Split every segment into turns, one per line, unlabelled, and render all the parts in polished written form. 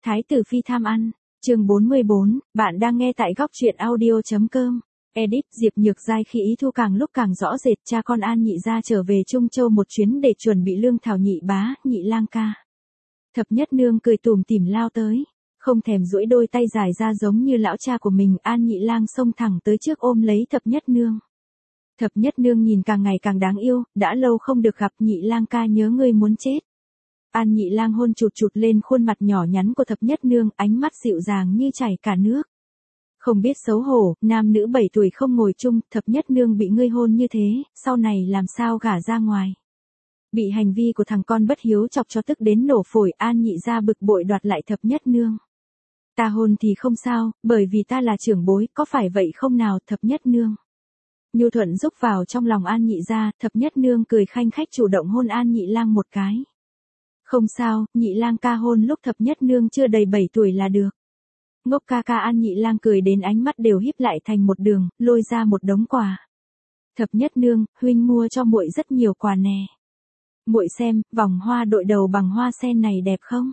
Thái tử phi tham ăn, chương 44, bạn đang nghe tại góc truyện audio.com. Edit Diệp Nhược Giai khi ý thu càng lúc càng rõ rệt, cha con An Nhị gia trở về Trung Châu một chuyến để chuẩn bị lương thảo nhị bá, nhị lang ca. Thập nhất nương cười tủm tỉm lao tới, không thèm duỗi đôi tay dài ra giống như lão cha của mình. An Nhị lang xông thẳng tới trước ôm lấy thập nhất nương. Thập nhất nương nhìn càng ngày càng đáng yêu, đã lâu không được gặp, nhị lang ca nhớ ngươi muốn chết. An Nhị lang hôn chụt chụt lên khuôn mặt nhỏ nhắn của thập nhất nương, ánh mắt dịu dàng như chảy cả nước. Không biết xấu hổ, nam nữ 7 tuổi không ngồi chung, thập nhất nương bị ngươi hôn như thế, sau này làm sao gả ra ngoài. Bị hành vi của thằng con bất hiếu chọc cho tức đến nổ phổi, An Nhị gia bực bội đoạt lại thập nhất nương. Ta hôn thì không sao, bởi vì ta là trưởng bối, có phải vậy không nào, thập nhất nương. Nhu thuận rúc vào trong lòng An Nhị gia, thập nhất nương cười khanh khách chủ động hôn An Nhị lang một cái. Không sao, nhị lang ca hôn lúc thập nhất nương chưa đầy 7 tuổi là được. Ngốc ca ca. An Nhị lang cười đến ánh mắt đều híp lại thành một đường, lôi ra một đống quà. Thập nhất nương, huynh mua cho muội rất nhiều quà nè. Muội xem, vòng hoa đội đầu bằng hoa sen này đẹp không?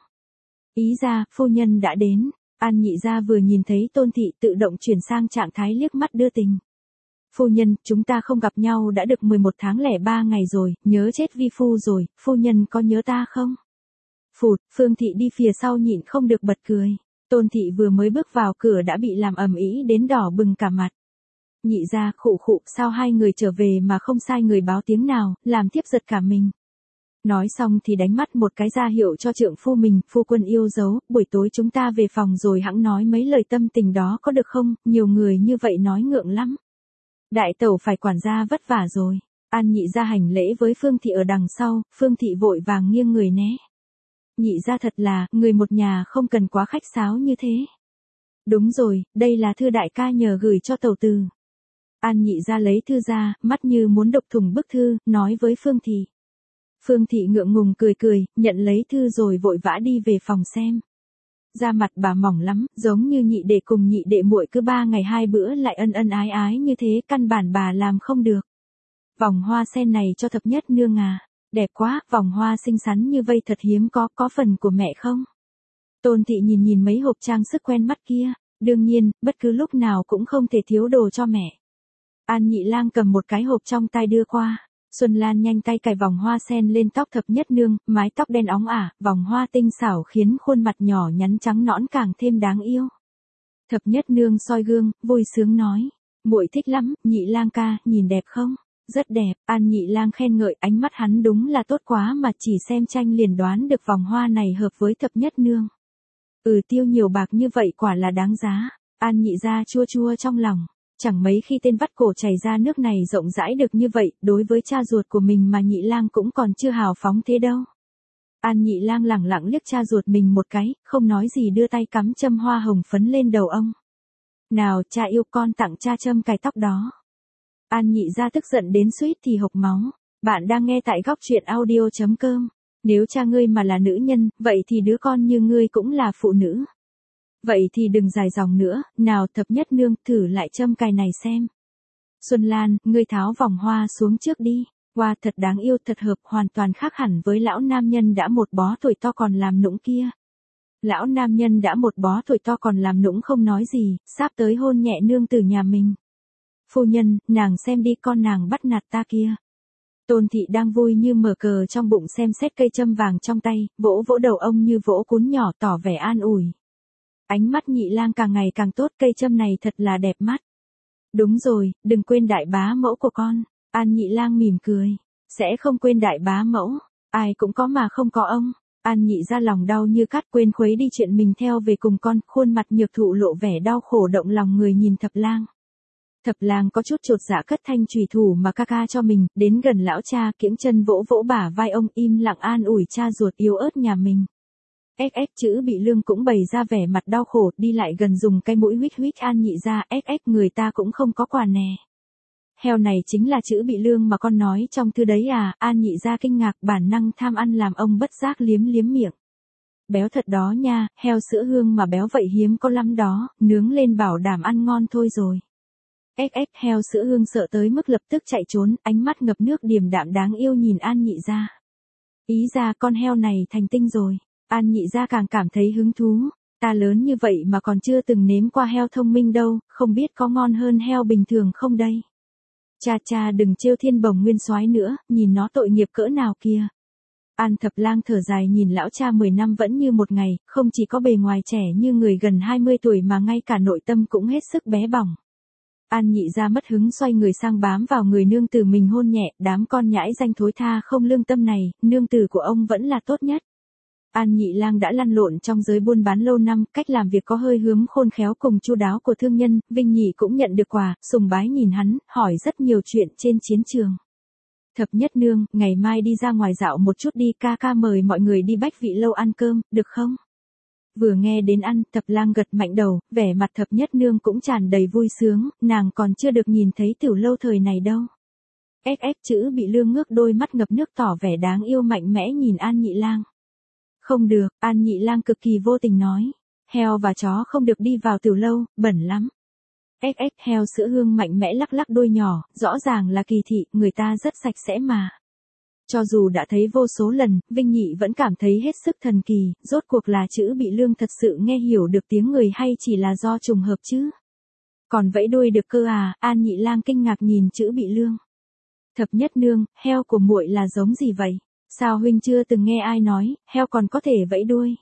Ý ra, phu nhân đã đến. An Nhị gia vừa nhìn thấy Tôn thị tự động chuyển sang trạng thái liếc mắt đưa tình. Phu nhân, chúng ta không gặp nhau đã được 11 tháng lẻ 3 ngày rồi, nhớ chết vi phu rồi, phu nhân có nhớ ta không? Phụt, Phương thị đi phía sau nhịn không được bật cười. Tôn thị vừa mới bước vào cửa đã bị làm ầm ĩ đến đỏ bừng cả mặt. Nhị gia, khụ khụ, sao hai người trở về mà không sai người báo tiếng nào, làm thiếp giật cả mình. Nói xong thì đánh mắt một cái ra hiệu cho trượng phu mình, phu quân yêu dấu, buổi tối chúng ta về phòng rồi hẵng nói mấy lời tâm tình đó có được không, nhiều người như vậy nói ngượng lắm. Đại tẩu phải quản gia vất vả rồi. An Nhị gia hành lễ với Phương thị ở đằng sau, Phương thị vội vàng nghiêng người né. Nhị gia thật là, người một nhà không cần quá khách sáo như thế. Đúng rồi, đây là thư đại ca nhờ gửi cho tẩu từ. An Nhị gia lấy thư ra, mắt như muốn độc thủng bức thư, nói với Phương thị. Phương thị ngượng ngùng cười cười, nhận lấy thư rồi vội vã đi về phòng xem. Da mặt bà mỏng lắm, giống như nhị đệ cùng nhị đệ muội cứ 3 ngày 2 bữa lại ân ân ái ái như thế, căn bản bà làm không được. Vòng hoa sen này cho thập nhất nương à, đẹp quá, vòng hoa xinh xắn như vây thật hiếm có phần của mẹ không? Tôn thị nhìn mấy hộp trang sức quen mắt kia, đương nhiên, bất cứ lúc nào cũng không thể thiếu đồ cho mẹ. An Nhị lang cầm một cái hộp trong tay đưa qua. Xuân Lan nhanh tay cài vòng hoa sen lên tóc thập nhất nương, mái tóc đen óng ả, vòng hoa tinh xảo khiến khuôn mặt nhỏ nhắn trắng nõn càng thêm đáng yêu. Thập nhất nương soi gương, vui sướng nói, muội thích lắm, nhị lang ca, nhìn đẹp không? Rất đẹp. An Nhị lang khen ngợi, ánh mắt hắn đúng là tốt quá mà chỉ xem tranh liền đoán được vòng hoa này hợp với thập nhất nương. Tiêu nhiều bạc như vậy quả là đáng giá. An Nhị gia chua chua trong lòng. Chẳng mấy khi tên vắt cổ chảy ra nước này rộng rãi được như vậy, đối với cha ruột của mình mà Nhị lang cũng còn chưa hào phóng thế đâu. An Nhị lang lẳng lặng liếc cha ruột mình một cái, không nói gì đưa tay cắm châm hoa hồng phấn lên đầu ông. Nào cha yêu, con tặng cha châm cài tóc đó. An Nhị gia tức giận đến suýt thì hộc máu. Bạn đang nghe tại góc truyện audio.com. Nếu cha ngươi mà là nữ nhân, vậy thì đứa con như ngươi cũng là phụ nữ. Vậy thì đừng dài dòng nữa, nào thập nhất nương, thử lại châm cài này xem. Xuân Lan, ngươi tháo vòng hoa xuống trước đi. Wow, thật đáng yêu, thật hợp, hoàn toàn khác hẳn với lão nam nhân đã một bó tuổi to còn làm nũng kia. Lão nam nhân đã một bó tuổi to còn làm nũng không nói gì, sắp tới hôn nhẹ nương tử nhà mình. Phu nhân, nàng xem đi, con nàng bắt nạt ta kia. Tôn thị đang vui như mở cờ trong bụng xem xét cây châm vàng trong tay, vỗ vỗ đầu ông như vỗ cún nhỏ tỏ vẻ an ủi. Ánh mắt Nhị lang càng ngày càng tốt, cây châm này thật là đẹp mắt. Đúng rồi, đừng quên đại bá mẫu của con. An Nhị lang mỉm cười. Sẽ không quên đại bá mẫu. Ai cũng có mà không có ông. An Nhị ra lòng đau như cắt, quên khuấy đi chuyện mình theo về cùng con, khuôn mặt nhược thụ lộ vẻ đau khổ động lòng người nhìn thập lang. Thập lang có chút chột dạ cất thanh chùy thủ mà ca ca cho mình, đến gần lão cha kiễng chân vỗ vỗ bả vai ông, im lặng an ủi cha ruột yếu ớt nhà mình. Chữ bị lương cũng bày ra vẻ mặt đau khổ, đi lại gần dùng cái mũi huýt huýt An Nhị ra, người ta cũng không có quà nè. Heo này chính là chữ bị lương mà con nói trong thư đấy à? An Nhị ra kinh ngạc, bản năng tham ăn làm ông bất giác liếm miệng. Béo thật đó nha, heo sữa hương mà béo vậy hiếm có lắm đó, nướng lên bảo đảm ăn ngon thôi rồi. Heo sữa hương sợ tới mức lập tức chạy trốn, ánh mắt ngập nước điềm đạm đáng yêu nhìn An Nhị ra. Ý ra con heo này thành tinh rồi. An Nhị gia càng cảm thấy hứng thú. ta lớn như vậy mà còn chưa từng nếm qua heo thông minh đâu, không biết có ngon hơn heo bình thường không đây. Cha cha đừng trêu Thiên Bồng Nguyên Soái nữa, nhìn nó tội nghiệp cỡ nào kia. An Thập Lang thở dài nhìn lão cha 10 năm vẫn như một ngày, không chỉ có bề ngoài trẻ như người gần 20 tuổi mà ngay cả nội tâm cũng hết sức bé bỏng. An Nhị Gia mất hứng xoay người sang bám vào người nương tử mình hôn nhẹ, đám con nhãi danh thối tha không lương tâm này, nương tử của ông vẫn là tốt nhất. An Nhị Lang đã lăn lộn trong giới buôn bán lâu năm, cách làm việc có hơi hướng khôn khéo cùng chu đáo của thương nhân, Vinh Nhị cũng nhận được quà, sùng bái nhìn hắn, hỏi rất nhiều chuyện trên chiến trường. Thập Nhất Nương, ngày mai đi ra ngoài dạo một chút đi, ca ca mời mọi người đi Bách Vị Lâu ăn cơm, được không? Vừa nghe đến ăn, Thập Lang gật mạnh đầu, vẻ mặt Thập Nhất Nương cũng tràn đầy vui sướng, nàng còn chưa được nhìn thấy Tiểu Lâu thời này đâu. Chữ Bị Lương ngước đôi mắt ngập nước tỏ vẻ đáng yêu mạnh mẽ nhìn An Nhị Lang. Không được, An Nhị Lang cực kỳ vô tình nói. Heo và chó không được đi vào Tiểu Lâu, bẩn lắm. Heo Sữa Hương mạnh mẽ lắc lắc đôi nhỏ, rõ ràng là kỳ thị, người ta rất sạch sẽ mà. Cho dù đã thấy vô số lần, Vinh Nhị vẫn cảm thấy hết sức thần kỳ, rốt cuộc là Chữ Bị Lương thật sự nghe hiểu được tiếng người hay chỉ là do trùng hợp chứ. Còn vẫy đuôi được cơ à? An Nhị Lang kinh ngạc nhìn Chữ Bị Lương. Thập Nhất Nương, heo của muội là giống gì vậy? Sao huynh chưa từng nghe ai nói, heo còn có thể vẫy đuôi?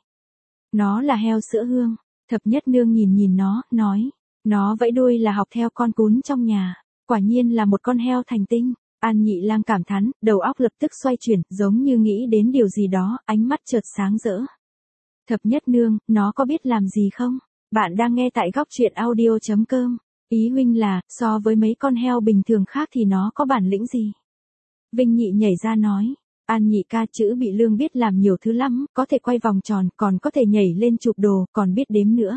Nó là heo Sữa Hương. Thập Nhất Nương nhìn nó, nói. Nó vẫy đuôi là học theo con cún trong nhà. Quả nhiên là một con heo thành tinh. An Nhị Lang cảm thán, đầu óc lập tức xoay chuyển, giống như nghĩ đến điều gì đó, ánh mắt chợt sáng rỡ. Thập Nhất Nương, nó có biết làm gì không? Bạn đang nghe tại góc truyện audio.com. Ý huynh là, so với mấy con heo bình thường khác thì nó có bản lĩnh gì? Vinh Nhị nhảy ra nói. An Nhị ca, Chữ Bị Lương biết làm nhiều thứ lắm, có thể quay vòng tròn, còn có thể nhảy lên chụp đồ, còn biết đếm nữa.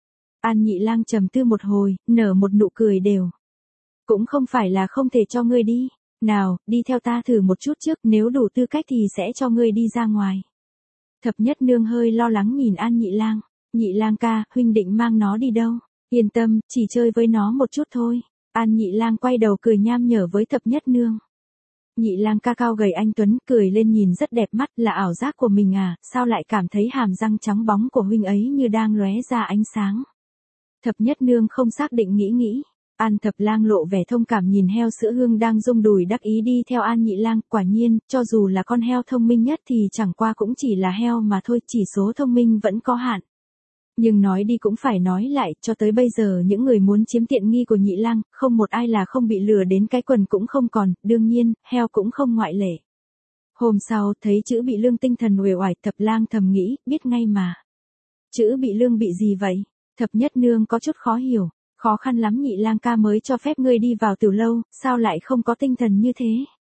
An Nhị Lang trầm tư một hồi, nở một nụ cười đều. Cũng không phải là không thể cho ngươi đi. Nào, đi theo ta thử một chút trước, nếu đủ tư cách thì sẽ cho ngươi đi ra ngoài. Thập Nhất Nương hơi lo lắng nhìn An Nhị Lang. Nhị Lang ca, huynh định mang nó đi đâu? Yên tâm, chỉ chơi với nó một chút thôi. An Nhị Lang quay đầu cười nham nhở với Thập Nhất Nương. Nhị Lang ca cao gầy anh tuấn, cười lên nhìn rất đẹp mắt, là ảo giác của mình à, sao lại cảm thấy hàm răng trắng bóng của huynh ấy như đang lóe ra ánh sáng. Thập Nhất Nương không xác định nghĩ. An Thập Lang lộ vẻ thông cảm nhìn heo Sữa Hương đang rung đùi đắc ý đi theo An Nhị Lang, quả nhiên, cho dù là con heo thông minh nhất thì chẳng qua cũng chỉ là heo mà thôi, chỉ số thông minh vẫn có hạn. Nhưng nói đi cũng phải nói lại, cho tới bây giờ những người muốn chiếm tiện nghi của Nhị Lang, không một ai là không bị lừa đến cái quần cũng không còn, đương nhiên, heo cũng không ngoại lệ. Hôm sau, thấy Chữ Bị Lương tinh thần uể oải, Thập Lang thầm nghĩ, biết ngay mà. Chữ Bị Lương bị gì vậy? Thập Nhất Nương có chút khó hiểu. Khó khăn lắm Nhị Lang ca mới cho phép ngươi đi vào Tiểu Lâu, sao lại không có tinh thần như thế?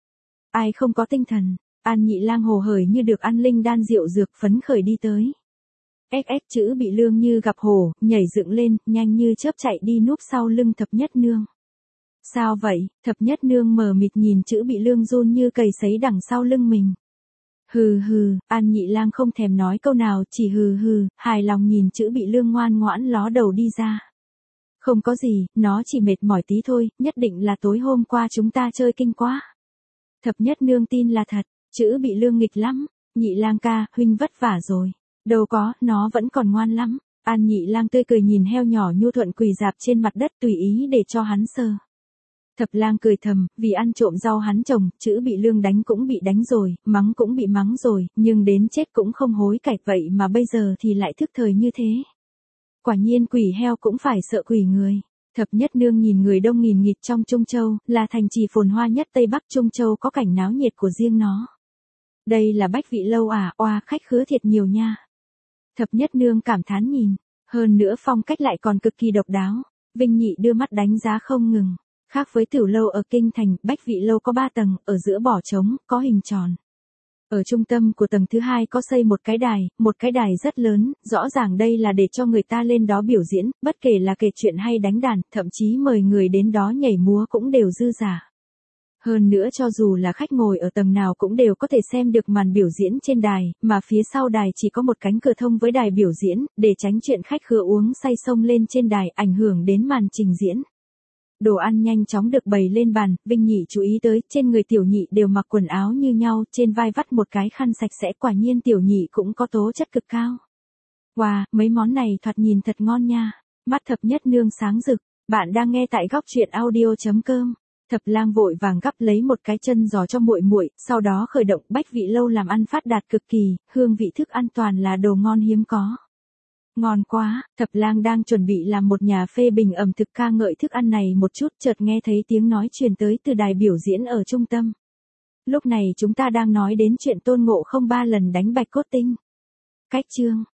Ai không có tinh thần? An Nhị Lang hồ hởi như được ăn linh đan rượu dược, phấn khởi đi tới. Chữ Bị Lương như gặp hổ, nhảy dựng lên, nhanh như chớp chạy đi núp sau lưng Thập Nhất Nương. Sao vậy? Thập Nhất Nương mờ mịt nhìn Chữ Bị Lương run như cầy sấy đằng sau lưng mình. Hừ, An Nhị Lang không thèm nói câu nào, chỉ hừ, hài lòng nhìn Chữ Bị Lương ngoan ngoãn ló đầu đi ra. Không có gì, nó chỉ mệt mỏi tí thôi, nhất định là tối hôm qua chúng ta chơi kinh quá. Thập Nhất Nương tin là thật, Chữ Bị Lương nghịch lắm. Nhị Lang ca, huynh vất vả rồi. Đâu có, nó vẫn còn ngoan lắm. An Nhị Lang tươi cười nhìn heo nhỏ nhu thuận quỳ rạp trên mặt đất tùy ý để cho hắn sờ. Thập Lang cười thầm, vì ăn trộm rau hắn trồng, Chữ Bị Lương đánh cũng bị đánh rồi, mắng cũng bị mắng rồi, nhưng đến chết cũng không hối cải, vậy mà bây giờ thì lại thức thời như thế. Quả nhiên quỷ heo cũng phải sợ quỷ người. Thập Nhất Nương nhìn người đông nghìn nghịt trong Trung Châu, là thành trì phồn hoa nhất Tây Bắc Trung Châu, có cảnh náo nhiệt của riêng nó. Đây là Bách Vị Lâu à, oa khách khứa thiệt nhiều nha. Thập Nhất Nương cảm thán nhìn, hơn nữa phong cách lại còn cực kỳ độc đáo. Vinh Nhị đưa mắt đánh giá không ngừng. Khác với Tiểu Lâu ở Kinh Thành, Bách Vị Lâu có 3 tầng, ở giữa bỏ trống, có hình tròn. Ở trung tâm của tầng thứ 2 có xây một cái đài rất lớn, rõ ràng đây là để cho người ta lên đó biểu diễn, bất kể là kể chuyện hay đánh đàn, thậm chí mời người đến đó nhảy múa cũng đều dư dả. Hơn nữa cho dù là khách ngồi ở tầng nào cũng đều có thể xem được màn biểu diễn trên đài, mà phía sau đài chỉ có một cánh cửa thông với đài biểu diễn, để tránh chuyện khách khứa uống say xông lên trên đài ảnh hưởng đến màn trình diễn. Đồ ăn nhanh chóng được bày lên bàn, Vinh Nhị chú ý tới, trên người Tiểu Nhị đều mặc quần áo như nhau, trên vai vắt một cái khăn sạch sẽ, quả nhiên Tiểu Nhị cũng có tố chất cực cao. Wow, mấy món này thoạt nhìn thật ngon nha. Mắt thập nhất nương sáng rực. Bạn đang nghe tại góc truyện audio.com. Thập Lang vội vàng gắp lấy một cái chân giò cho muội muội, sau đó khởi động bách vị lâu làm ăn phát đạt cực kỳ, hương vị thức ăn toàn là đồ ngon hiếm có. Ngon quá, Thập Lang đang chuẩn bị làm một nhà phê bình ẩm thực ca ngợi thức ăn này một chút, chợt nghe thấy tiếng nói truyền tới từ đài biểu diễn ở trung tâm. Lúc này chúng ta đang nói đến chuyện Tôn Ngộ Không 3 lần đánh Bạch Cốt Tinh. Cách chương